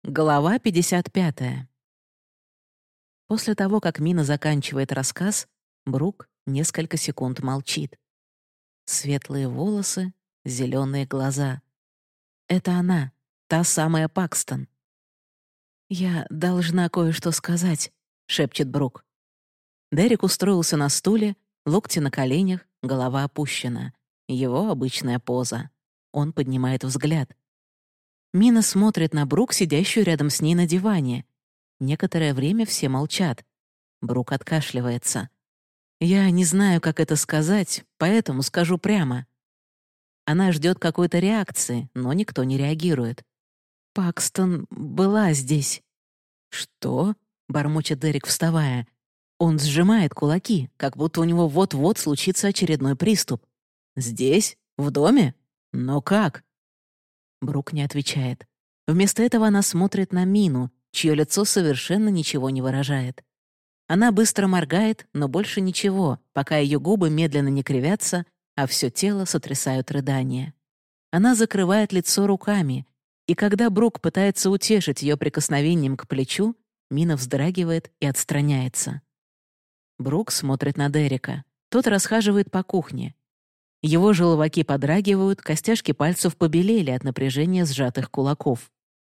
Глава 55. После того, как Мина заканчивает рассказ, Брук несколько секунд молчит. Светлые волосы, зеленые глаза. Это она, та самая Пакстон. «Я должна кое-что сказать», — шепчет Брук. Дерек устроился на стуле, локти на коленях, голова опущена. Его обычная поза. Он поднимает взгляд. Мина смотрит на Брук, сидящую рядом с ней на диване. Некоторое время все молчат. Брук откашливается. «Я не знаю, как это сказать, поэтому скажу прямо». Она ждет какой-то реакции, но никто не реагирует. «Пакстон была здесь». «Что?» — бормочет Дерек, вставая. Он сжимает кулаки, как будто у него вот-вот случится очередной приступ. «Здесь? В доме? Но как?» Брук не отвечает. Вместо этого она смотрит на Мину, чье лицо совершенно ничего не выражает. Она быстро моргает, но больше ничего, пока ее губы медленно не кривятся, а все тело сотрясают рыдания. Она закрывает лицо руками, и когда Брук пытается утешить ее прикосновением к плечу, Мина вздрагивает и отстраняется. Брук смотрит на Дерека. Тот расхаживает по кухне. Его желваки подрагивают, костяшки пальцев побелели от напряжения сжатых кулаков.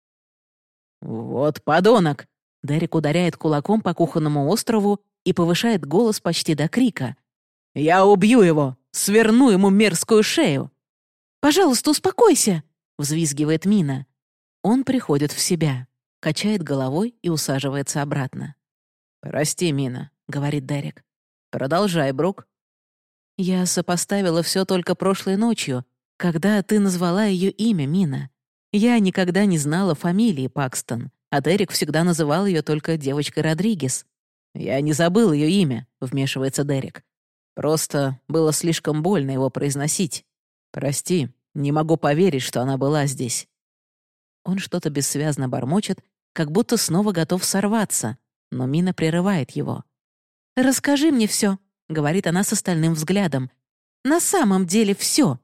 «Вот подонок!» Дерек ударяет кулаком по кухонному острову и повышает голос почти до крика. «Я убью его! Сверну ему мерзкую шею!» «Пожалуйста, успокойся!» — взвизгивает Мина. Он приходит в себя, качает головой и усаживается обратно. «Прости, Мина», — говорит Дерек. «Продолжай, Брук». «Я сопоставила все только прошлой ночью, когда ты назвала ее имя, Мина. Я никогда не знала фамилии Пакстон, а Дерек всегда называл ее только девочкой Родригес». «Я не забыл ее имя», — вмешивается Дерек. «Просто было слишком больно его произносить. Прости, не могу поверить, что она была здесь». Он что-то бессвязно бормочет, как будто снова готов сорваться, но Мина прерывает его. «Расскажи мне все», — говорит она с остальным взглядом. «На самом деле все».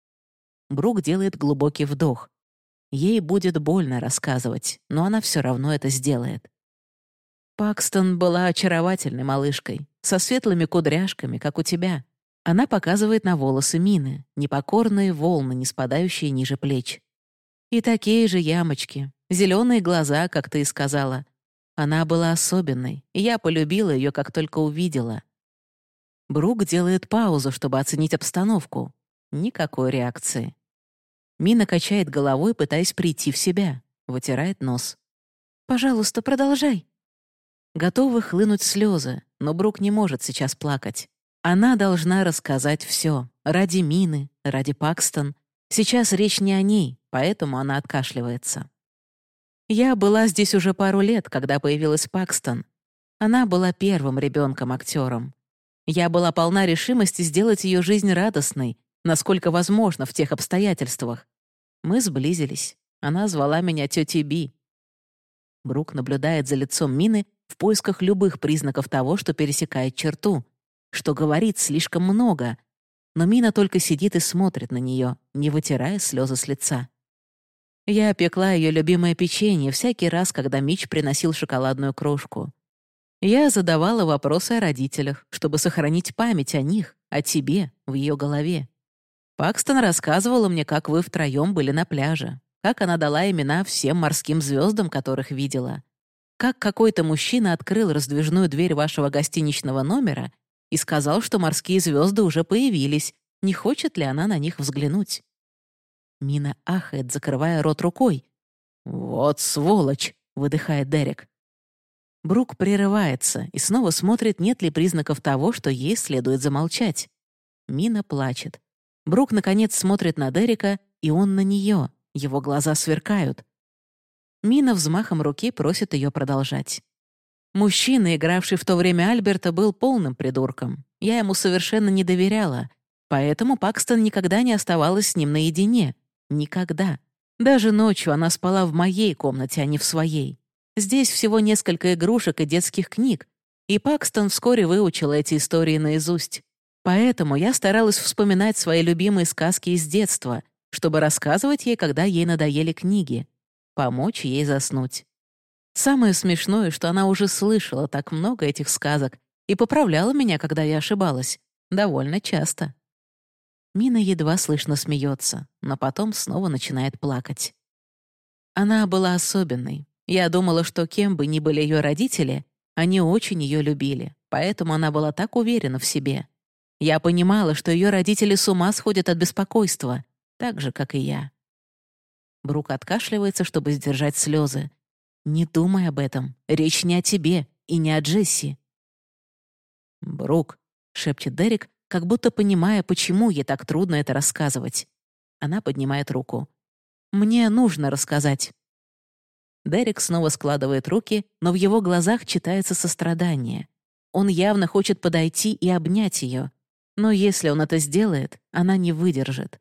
Брук делает глубокий вдох. Ей будет больно рассказывать, но она все равно это сделает. Пакстон была очаровательной малышкой, со светлыми кудряшками, как у тебя. Она показывает на волосы Мины, непокорные волны, не спадающие ниже плеч. И такие же ямочки, зеленые глаза, как ты и сказала. Она была особенной, и я полюбила ее, как только увидела. Брук делает паузу, чтобы оценить обстановку. Никакой реакции. Мина качает головой, пытаясь прийти в себя. Вытирает нос. «Пожалуйста, продолжай». Готовы хлынуть слезы, но Брук не может сейчас плакать. Она должна рассказать все. Ради Мины, ради Пакстон. Сейчас речь не о ней, поэтому она откашливается. «Я была здесь уже пару лет, когда появилась Пакстон. Она была первым ребенком-актером. Я была полна решимости сделать ее жизнь радостной, насколько возможно в тех обстоятельствах. Мы сблизились. Она звала меня тетей Би». Брук наблюдает за лицом Мины в поисках любых признаков того, что пересекает черту, что говорит слишком много, но Мина только сидит и смотрит на нее, не вытирая слезы с лица. Я пекла ее любимое печенье всякий раз, когда Мич приносил шоколадную крошку. Я задавала вопросы о родителях, чтобы сохранить память о них, о тебе, в ее голове. Пакстон рассказывала мне, как вы втроем были на пляже, как она дала имена всем морским звездам, которых видела, как какой-то мужчина открыл раздвижную дверь вашего гостиничного номера и сказал, что морские звезды уже появились, не хочет ли она на них взглянуть. Мина ахает, закрывая рот рукой. «Вот сволочь!» — выдыхает Дерек. Брук прерывается и снова смотрит, нет ли признаков того, что ей следует замолчать. Мина плачет. Брук, наконец, смотрит на Дерека, и он на нее. Его глаза сверкают. Мина взмахом руки просит ее продолжать. Мужчина, игравший в то время Альберта, был полным придурком. Я ему совершенно не доверяла. Поэтому Пакстон никогда не оставалась с ним наедине. Никогда. Даже ночью она спала в моей комнате, а не в своей. Здесь всего несколько игрушек и детских книг, и Пакстон вскоре выучила эти истории наизусть. Поэтому я старалась вспоминать свои любимые сказки из детства, чтобы рассказывать ей, когда ей надоели книги. помочь ей заснуть. Самое смешное, что она уже слышала так много этих сказок и поправляла меня, когда я ошибалась. Довольно часто. Мина едва слышно смеется, но потом снова начинает плакать. Она была особенной. Я думала, что кем бы ни были ее родители, они очень ее любили, поэтому она была так уверена в себе. Я понимала, что ее родители с ума сходят от беспокойства, так же, как и я. Брук откашливается, чтобы сдержать слезы. «Не думай об этом. Речь не о тебе и не о Джесси». «Брук», — шепчет Дерек, как будто понимая, почему ей так трудно это рассказывать. Она поднимает руку. «Мне нужно рассказать». Дерек снова складывает руки, но в его глазах читается сострадание. Он явно хочет подойти и обнять ее, но если он это сделает, она не выдержит.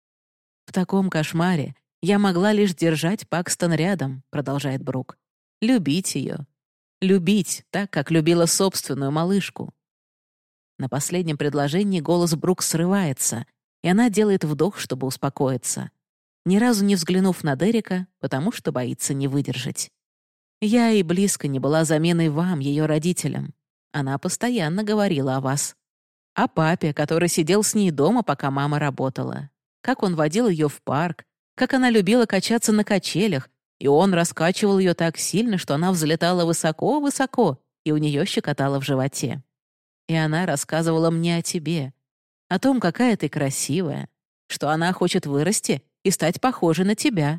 «В таком кошмаре я могла лишь держать Пакстон рядом», — продолжает Брук. «Любить ее. Любить так, как любила собственную малышку». На последнем предложении голос Брук срывается, и она делает вдох, чтобы успокоиться, ни разу не взглянув на Дерека, потому что боится не выдержать. «Я и близко не была заменой вам, ее родителям. Она постоянно говорила о вас. О папе, который сидел с ней дома, пока мама работала. Как он водил ее в парк, как она любила качаться на качелях, и он раскачивал ее так сильно, что она взлетала высоко-высоко, и у нее щекотало в животе. И она рассказывала мне о тебе, о том, какая ты красивая, что она хочет вырасти и стать похожей на тебя».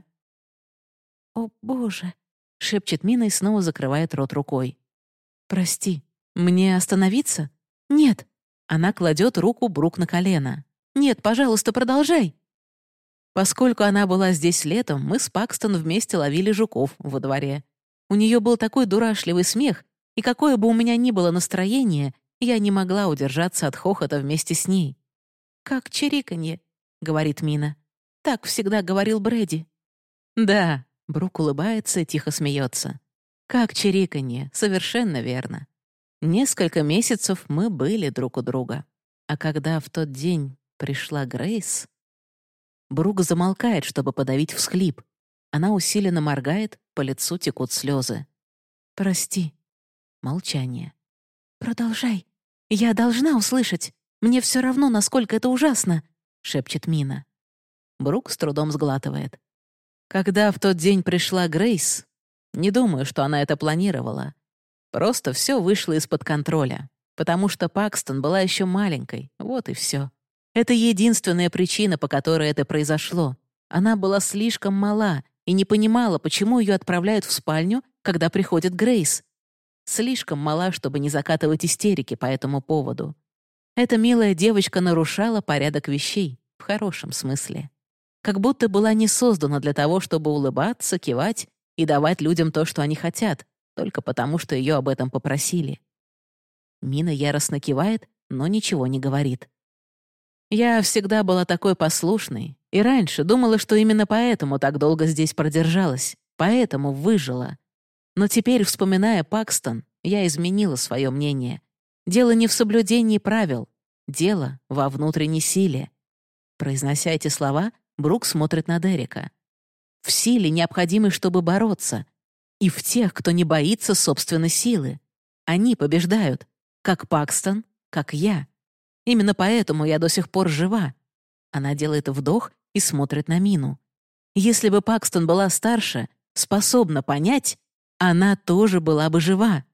«О, Боже!» — шепчет Мина и снова закрывает рот рукой. «Прости, мне остановиться?» «Нет». Она кладет руку Брук на колено. «Нет, пожалуйста, продолжай». Поскольку она была здесь летом, мы с Пакстон вместе ловили жуков во дворе. У нее был такой дурашливый смех, и какое бы у меня ни было настроение, я не могла удержаться от хохота вместе с ней. «Как чириканье», — говорит Мина. «Так всегда говорил Брэди». «Да», — Брук улыбается и тихо смеется. «Как чириканье, совершенно верно. Несколько месяцев мы были друг у друга. А когда в тот день пришла Грейс...» Брук замолкает, чтобы подавить всхлип. Она усиленно моргает, по лицу текут слезы. «Прости». Молчание. «Продолжай. Я должна услышать. Мне все равно, насколько это ужасно», — шепчет Мина. Брук с трудом сглатывает. «Когда в тот день пришла Грейс, не думаю, что она это планировала. Просто все вышло из-под контроля, потому что Пакстон была еще маленькой, вот и все. Это единственная причина, по которой это произошло. Она была слишком мала и не понимала, почему ее отправляют в спальню, когда приходит Грейс. Слишком мала, чтобы не закатывать истерики по этому поводу. Эта милая девочка нарушала порядок вещей, в хорошем смысле. Как будто была не создана для того, чтобы улыбаться, кивать и давать людям то, что они хотят, только потому, что ее об этом попросили. Мина яростно кивает, но ничего не говорит. Я всегда была такой послушной, и раньше думала, что именно поэтому так долго здесь продержалась, поэтому выжила. Но теперь, вспоминая Пакстон, я изменила свое мнение. Дело не в соблюдении правил, дело во внутренней силе. Произнося эти слова, Брук смотрит на Дерека. В силе, необходимой, чтобы бороться. И в тех, кто не боится собственной силы. Они побеждают. Как Пакстон, как я. Именно поэтому я до сих пор жива. Она делает вдох и смотрит на Мину. Если бы Пакстон была старше, способна понять, она тоже была бы жива.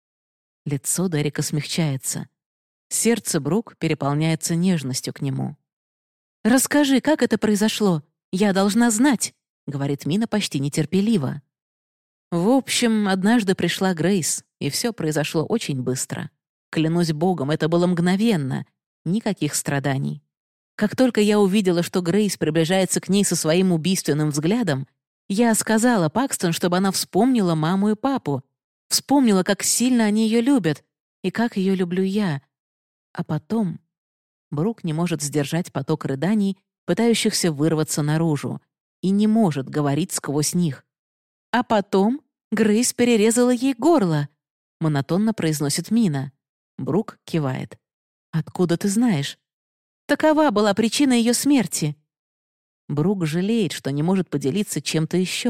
Лицо Дерека смягчается. Сердце Брук переполняется нежностью к нему. «Расскажи, как это произошло? Я должна знать», — говорит Мина почти нетерпеливо. В общем, однажды пришла Грейс, и все произошло очень быстро. Клянусь Богом, это было мгновенно. Никаких страданий. Как только я увидела, что Грейс приближается к ней со своим убийственным взглядом, я сказала Пакстон, чтобы она вспомнила маму и папу, вспомнила, как сильно они ее любят и как ее люблю я. А потом... Брук не может сдержать поток рыданий, пытающихся вырваться наружу, и не может говорить сквозь них. А потом Грейс перерезала ей горло, монотонно произносит Мина. Брук кивает. «Откуда ты знаешь?» «Такова была причина ее смерти». Брук жалеет, что не может поделиться чем-то еще,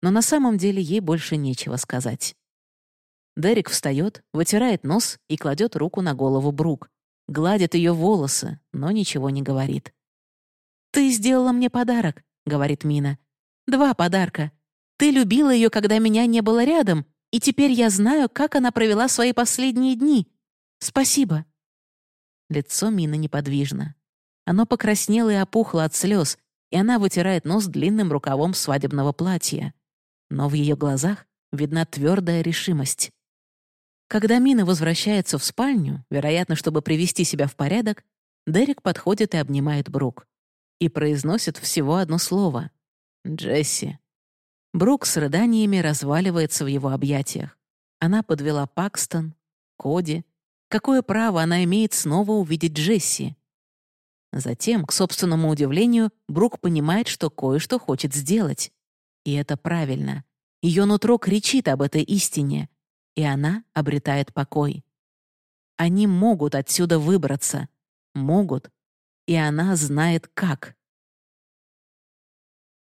но на самом деле ей больше нечего сказать. Дерек встает, вытирает нос и кладет руку на голову Брук, гладит ее волосы, но ничего не говорит. «Ты сделала мне подарок», — говорит Мина. «2 подарка. Ты любила ее, когда меня не было рядом, и теперь я знаю, как она провела свои последние дни. Спасибо». Лицо Мины неподвижно. Оно покраснело и опухло от слез, и она вытирает нос длинным рукавом свадебного платья. Но в ее глазах видна твердая решимость. Когда Мина возвращается в спальню, вероятно, чтобы привести себя в порядок, Дерек подходит и обнимает Брук. И произносит всего одно слово — «Джесси». Брук с рыданиями разваливается в его объятиях. Она подвела Пакстон, Коди. Какое право она имеет снова увидеть Джесси? Затем, к собственному удивлению, Брук понимает, что кое-что хочет сделать. И это правильно. Ее нутро кричит об этой истине, и она обретает покой. Они могут отсюда выбраться. Могут. И она знает, как.